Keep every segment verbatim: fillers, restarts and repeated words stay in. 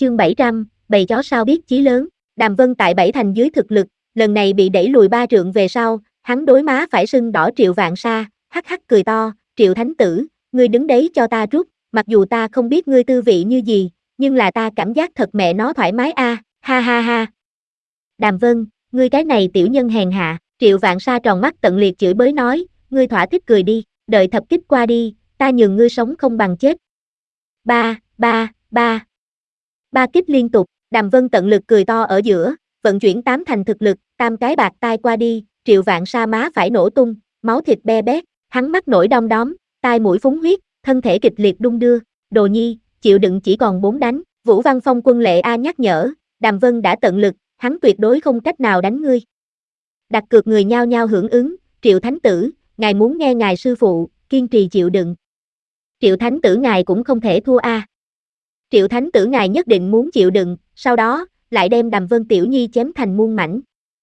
chương bảy trăm, bầy chó sao biết chí lớn. Đàm Vân tại bảy thành dưới thực lực, lần này bị đẩy lùi ba trượng về sau, hắn đối má phải sưng đỏ Triệu Vạn Sa, hắc hắc cười to, Triệu Thánh Tử, ngươi đứng đấy cho ta rút, mặc dù ta không biết ngươi tư vị như gì, nhưng là ta cảm giác thật mẹ nó thoải mái a, ha ha ha. Đàm Vân, ngươi cái này tiểu nhân hèn hạ, Triệu Vạn Sa tròn mắt tận liệt chửi bới nói, ngươi thỏa thích cười đi, đợi thập kích qua đi, ta nhường ngươi sống không bằng chết. Ba, ba, ba. Ba kích liên tục, Đàm Vân tận lực cười to ở giữa, vận chuyển tám thành thực lực, tam cái bạc tai qua đi, Triệu Vạn Sa má phải nổ tung, máu thịt be bét, hắn mắt nổi đom đóm, tai mũi phúng huyết, thân thể kịch liệt đung đưa, Đồ Nhi, chịu đựng chỉ còn bốn đánh, Vũ Văn Phong Quân Lệ A nhắc nhở, Đàm Vân đã tận lực, hắn tuyệt đối không cách nào đánh ngươi. Đặt cược người nhao nhao hưởng ứng, Triệu Thánh Tử, ngài muốn nghe ngài sư phụ, kiên trì chịu đựng. Triệu Thánh Tử ngài cũng không thể thua a. Triệu Thánh Tử ngài nhất định muốn chịu đựng, sau đó, lại đem Đàm Vân Tiểu Nhi chém thành muôn mảnh.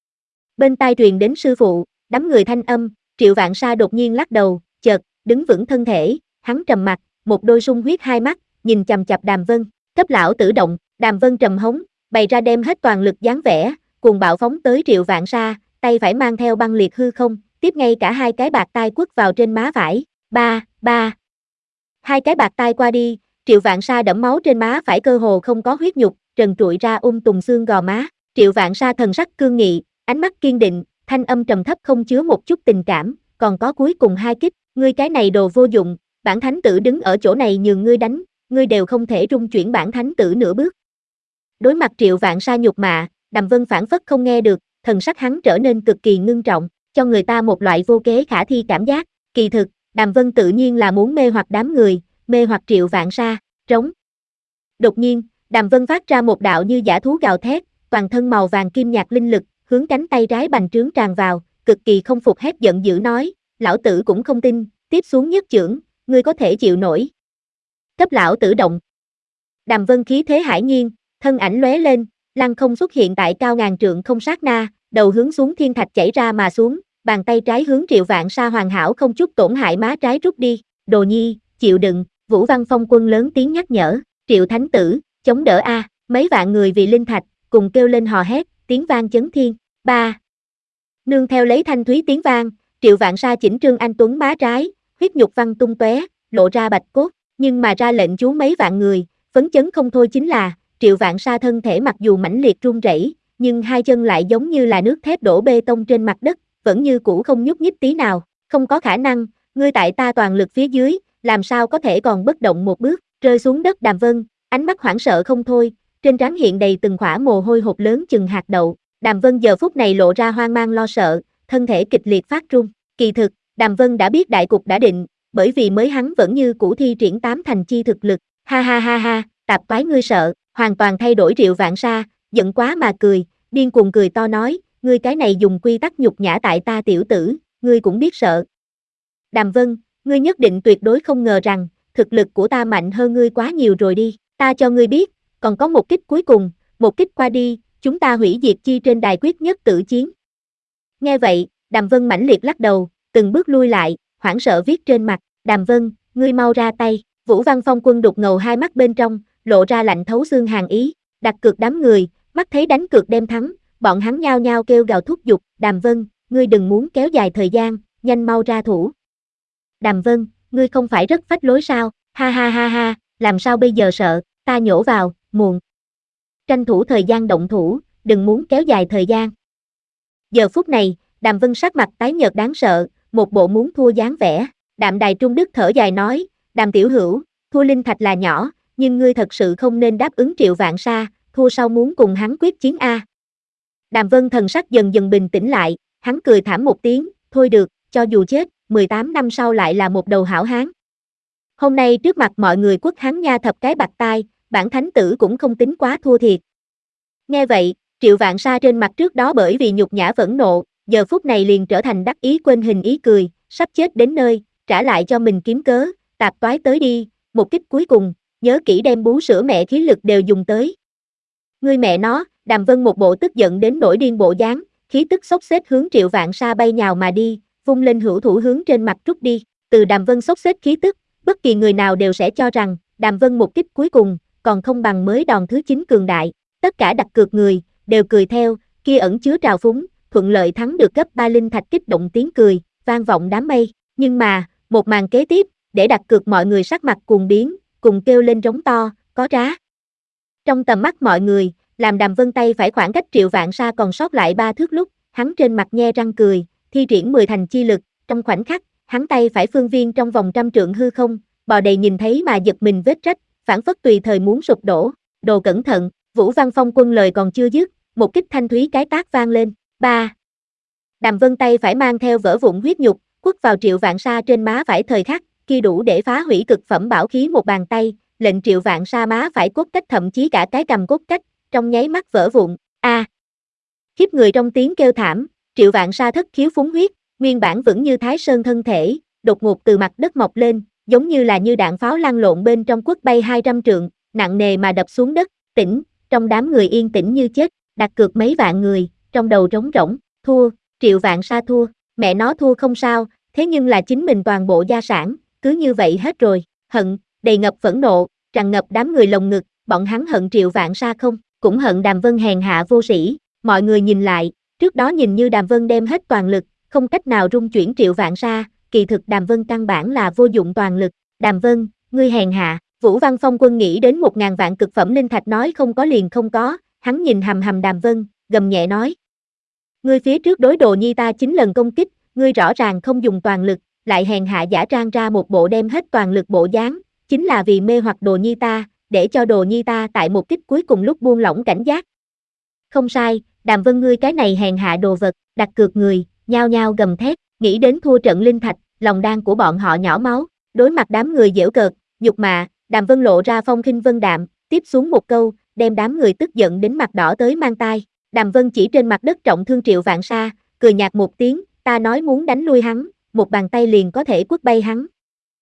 Bên tai truyền đến sư phụ, đám người thanh âm, Triệu Vạn Sa đột nhiên lắc đầu, chợt, đứng vững thân thể, hắn trầm mặt, một đôi sung huyết hai mắt, nhìn chằm chằm Đàm Vân, cấp lão tử động, Đàm Vân trầm hống, bày ra đem hết toàn lực dáng vẻ, cuồng bạo phóng tới Triệu Vạn Sa, tay phải mang theo băng liệt hư không, tiếp ngay cả hai cái bạc tai quất vào trên má phải, ba, ba. Hai cái bạc tai qua đi, Triệu Vạn Sa đẫm máu trên má phải cơ hồ không có huyết nhục, trần trụi ra um tùm xương gò má, Triệu Vạn Sa thần sắc cương nghị, ánh mắt kiên định, thanh âm trầm thấp không chứa một chút tình cảm, còn có cuối cùng hai kích, ngươi cái này đồ vô dụng, bản thánh tử đứng ở chỗ này nhường ngươi đánh, ngươi đều không thể rung chuyển bản thánh tử nửa bước. Đối mặt Triệu Vạn Sa nhục mạ, Đàm Vân phản phất không nghe được, thần sắc hắn trở nên cực kỳ ngưng trọng, cho người ta một loại vô kế khả thi cảm giác, kỳ thực, Đàm Vân tự nhiên là muốn mê hoặc đám người, mê hoặc Triệu Vạn Sa, trống. Đột nhiên, Đàm Vân phát ra một đạo như dã thú gào thét, toàn thân màu vàng kim nhạt linh lực, hướng cánh tay trái bành trướng tràn vào, cực kỳ không phục hét giận dữ nói, lão tử cũng không tin, tiếp xuống nhất chưởng, ngươi có thể chịu nổi. Cấp lão tử động. Đàm Vân khí thế hải nhiên, thân ảnh lóe lên, lăng không xuất hiện tại cao ngàn trượng không sát na, đầu hướng xuống thiên thạch chảy ra mà xuống, bàn tay trái hướng Triệu Vạn Sa hoàn hảo không chút tổn hại má trái rút đi, Đồ Nhi, chịu đựng, Vũ Văn Phong Quân lớn tiếng nhắc nhở, Triệu Thánh Tử, chống đỡ a, mấy vạn người vì linh thạch, cùng kêu lên hò hét, tiếng vang chấn thiên, ba. Nương theo lấy thanh thúy tiếng vang, Triệu Vạn Sa chỉnh Trương Anh Tuấn má trái, huyết nhục văng tung tóe, lộ ra bạch cốt, nhưng mà ra lệnh chú mấy vạn người, phấn chấn không thôi chính là, Triệu Vạn Sa thân thể mặc dù mãnh liệt run rẩy, nhưng hai chân lại giống như là nước thép đổ bê tông trên mặt đất, vẫn như cũ không nhúc nhích tí nào, không có khả năng, ngươi tại ta toàn lực phía dưới, làm sao có thể còn bất động một bước, rơi xuống đất. Đàm Vân, ánh mắt hoảng sợ không thôi, trên trán hiện đầy từng khỏa mồ hôi hột lớn chừng hạt đậu, Đàm Vân giờ phút này lộ ra hoang mang lo sợ, thân thể kịch liệt phát run, kỳ thực, Đàm Vân đã biết đại cục đã định, bởi vì mới hắn vẫn như cũ thi triển tám thành chi thực lực, ha ha ha ha, tạp toái ngươi sợ, hoàn toàn thay đổi Triệu Vạn Sa, giận quá mà cười, điên cuồng cười to nói, ngươi cái này dùng quy tắc nhục nhã tại ta tiểu tử, ngươi cũng biết sợ. Đàm Vân, ngươi nhất định tuyệt đối không ngờ rằng, thực lực của ta mạnh hơn ngươi quá nhiều rồi đi, ta cho ngươi biết, còn có một kích cuối cùng, một kích qua đi, chúng ta hủy diệt chi trên đài quyết nhất tử chiến. Nghe vậy, Đàm Vân mãnh liệt lắc đầu, từng bước lui lại, hoảng sợ viết trên mặt, Đàm Vân, ngươi mau ra tay, Vũ Văn Phong Quân đục ngầu hai mắt bên trong, lộ ra lạnh thấu xương hàn ý, đặt cược đám người, mắt thấy đánh cược đem thắng, bọn hắn nhao nhao kêu gào thúc giục, Đàm Vân, ngươi đừng muốn kéo dài thời gian, nhanh mau ra thủ. Đàm Vân, ngươi không phải rất phách lối sao, ha ha ha ha, làm sao bây giờ sợ, ta nhổ vào, muộn. Tranh thủ thời gian động thủ, đừng muốn kéo dài thời gian. Giờ phút này, Đàm Vân sắc mặt tái nhợt đáng sợ, một bộ muốn thua dáng vẻ, Đạm Đài Trung Đức thở dài nói, Đàm tiểu hữu, thua linh thạch là nhỏ, nhưng ngươi thật sự không nên đáp ứng Triệu Vạn Sa, thua sau muốn cùng hắn quyết chiến a. Đàm Vân thần sắc dần dần bình tĩnh lại, hắn cười thảm một tiếng, thôi được, cho dù chết, mười tám năm sau lại là một đầu hảo hán. Hôm nay trước mặt mọi người quất hắn nha thập cái bạc tai, bản thánh tử cũng không tính quá thua thiệt. Nghe vậy, Triệu Vạn Sa trên mặt trước đó bởi vì nhục nhã phẫn nộ, giờ phút này liền trở thành đắc ý quên hình ý cười, sắp chết đến nơi, trả lại cho mình kiếm cớ, tạp toái tới đi, một kích cuối cùng, nhớ kỹ đem bú sữa mẹ khí lực đều dùng tới. Ngươi mẹ nó, Đàm Vân một bộ tức giận đến nổi điên bộ dáng, khí tức xốc xếp hướng Triệu Vạn Sa bay nhào mà đi, vung lên hữu thủ hướng trên mặt trút đi, từ Đàm Vân xốc xếp khí tức, bất kỳ người nào đều sẽ cho rằng, Đàm Vân một kích cuối cùng, còn không bằng mới đòn thứ chín cường đại. Tất cả đặt cược người, đều cười theo, kia ẩn chứa trào phúng, thuận lợi thắng được gấp ba linh thạch kích động tiếng cười, vang vọng đám mây. Nhưng mà, một màn kế tiếp, để đặt cược mọi người sắc mặt cuồng biến, cùng kêu lên rống to, có trá. Trong tầm mắt mọi người, làm Đàm Vân tay phải khoảng cách Triệu Vạn Sa còn sót lại ba thước lúc, hắn trên mặt nhe răng cười, thi triển mười thành chi lực, trong khoảnh khắc, hắn tay phải phương viên trong vòng trăm trượng hư không, bò đầy nhìn thấy mà giật mình vết rách, phản phất tùy thời muốn sụp đổ. Đồ cẩn thận, Vũ Văn Phong Quân lời còn chưa dứt, một kích thanh thúy cái tác vang lên. Ba. Đàm Vân tay phải mang theo vỡ vụn huyết nhục, quất vào Triệu Vạn Sa trên má phải thời khắc, kia đủ để phá hủy cực phẩm bảo khí một bàn tay, lệnh Triệu Vạn Sa má phải cốt cách thậm chí cả cái cầm cốt cách, trong nháy mắt vỡ vụn. A. À. Khiếp người trong tiếng kêu thảm, Triệu Vạn Sa thất khiếu phúng huyết, nguyên bản vững như Thái Sơn thân thể, đột ngột từ mặt đất mọc lên, giống như là như đạn pháo lăn lộn bên trong quất bay hai trăm trượng, nặng nề mà đập xuống đất. Tỉnh, trong đám người yên tĩnh như chết, đặt cược mấy vạn người, trong đầu trống rỗng, thua, Triệu Vạn Sa thua, mẹ nó thua không sao, thế nhưng là chính mình toàn bộ gia sản, cứ như vậy hết rồi, hận, đầy ngập phẫn nộ, tràn ngập đám người lồng ngực, bọn hắn hận Triệu Vạn Sa không, cũng hận Đàm Vân hèn hạ vô sĩ. Mọi người nhìn lại, trước đó nhìn như Đàm Vân đem hết toàn lực, không cách nào rung chuyển Triệu Vạn Sa, kỳ thực Đàm Vân căn bản là vô dụng toàn lực. Đàm Vân, ngươi hèn hạ. Vũ Văn Phong Quân nghĩ đến một ngàn vạn cực phẩm linh thạch nói không có liền không có, hắn nhìn hầm hầm Đàm Vân, gầm nhẹ nói. Ngươi phía trước đối Đồ Nhi ta chín lần công kích, ngươi rõ ràng không dùng toàn lực, lại hèn hạ giả trang ra một bộ đem hết toàn lực bộ dáng, chính là vì mê hoặc Đồ Nhi ta, để cho Đồ Nhi ta tại một kích cuối cùng lúc buông lỏng cảnh giác. Không sai, Đàm Vân ngươi cái này hèn hạ đồ vật, đặt cược người, nhao nhao gầm thét, nghĩ đến thua trận linh thạch, lòng đan của bọn họ nhỏ máu, đối mặt đám người giễu cợt, nhục mạ, Đàm Vân lộ ra phong khinh vân đạm, tiếp xuống một câu, đem đám người tức giận đến mặt đỏ tới mang tai. Đàm Vân chỉ trên mặt đất trọng thương Triệu Vạn Sa, cười nhạt một tiếng, ta nói muốn đánh lui hắn, một bàn tay liền có thể quất bay hắn.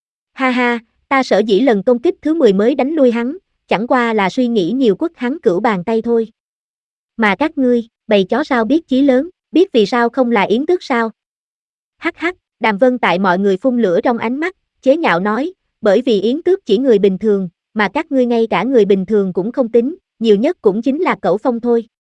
Ha ha, ta sở dĩ lần công kích thứ mười mới đánh lui hắn, chẳng qua là suy nghĩ nhiều quất hắn cửu bàn tay thôi. Mà các ngươi, bầy chó sao biết chí lớn, biết vì sao không là yến tước sao? Hắc hắc, Đàm Vân tại mọi người phun lửa trong ánh mắt, chế nhạo nói, bởi vì yến tước chỉ người bình thường, mà các ngươi ngay cả người bình thường cũng không tính, nhiều nhất cũng chính là cẩu phong thôi.